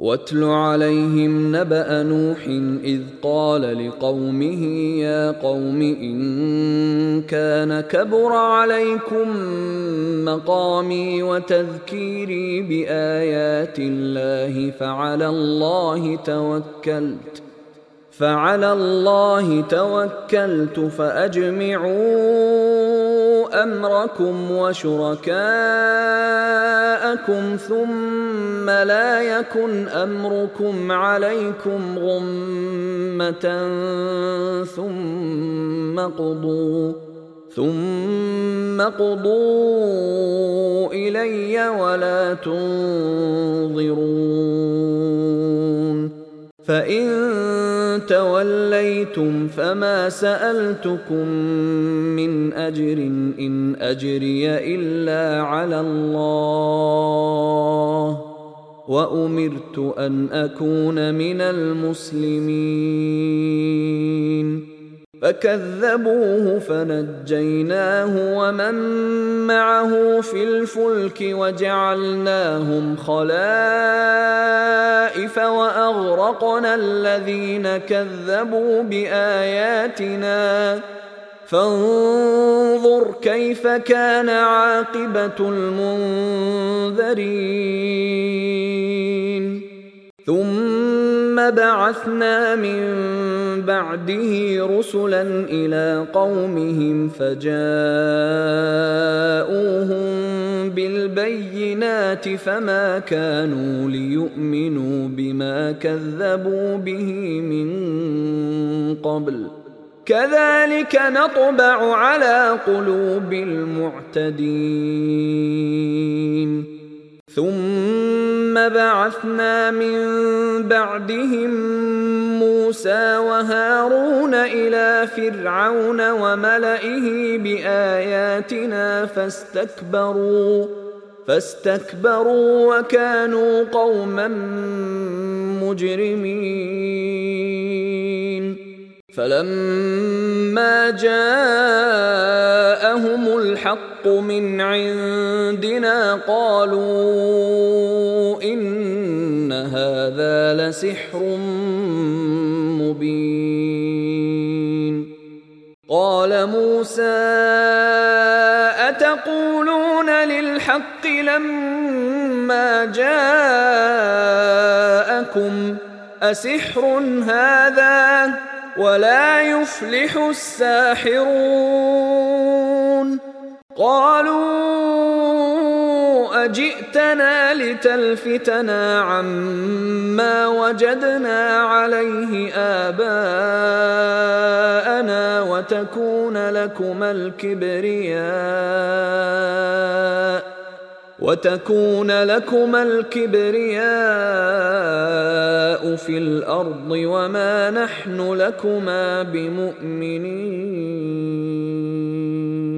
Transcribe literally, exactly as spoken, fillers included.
واتل عليهم نبأ نوح إذ قال لقومه يا قوم إن كان كبر عليكم مقامي وتذكيري بآيات الله فعلى الله توكلت فعلى الله توكلت فأجمعوا أمركم وشركاءكم ثم لا يكن أمركم عليكم غمة ثم قضوا ثم قضوا إلي ولا تنظرون فإن توليتم فما سألتكم من أجر إن أجري إلا على الله وأمرت أن أكون من المسلمين فكذبوه فنجيناه ومن معه في الفلك وجعلناهم خلائف وأغرقنا الذين كذبوا بآياتنا فانظر كيف كان عاقبة المنذرين ثم بعثنا من بعده رسلا إلى قومهم فجاءوهم بالبينات فما كانوا ليؤمنوا بما كذبوا به من قبل كذلك نطبع على قلوب المعتدين ثم بعثنا من بعدهم موسى وهارون إلى فرعون وملئه بآياتنا فاستكبروا فاستكبروا وكانوا قوما مجرمين فلما جاءهم الحق من عندنا قالوا إن هذا لسحر مبين قال موسى أتقولون للحق لما جاءكم أسحر هذا ولا يفلح الساحرون قالوا أجئتنا لتلفتنا عما وجدنا عليه آباءنا وتكون لكما الكبرياء وتكون لكما الكبرياء في الأرض وما نحن لكما بمؤمنين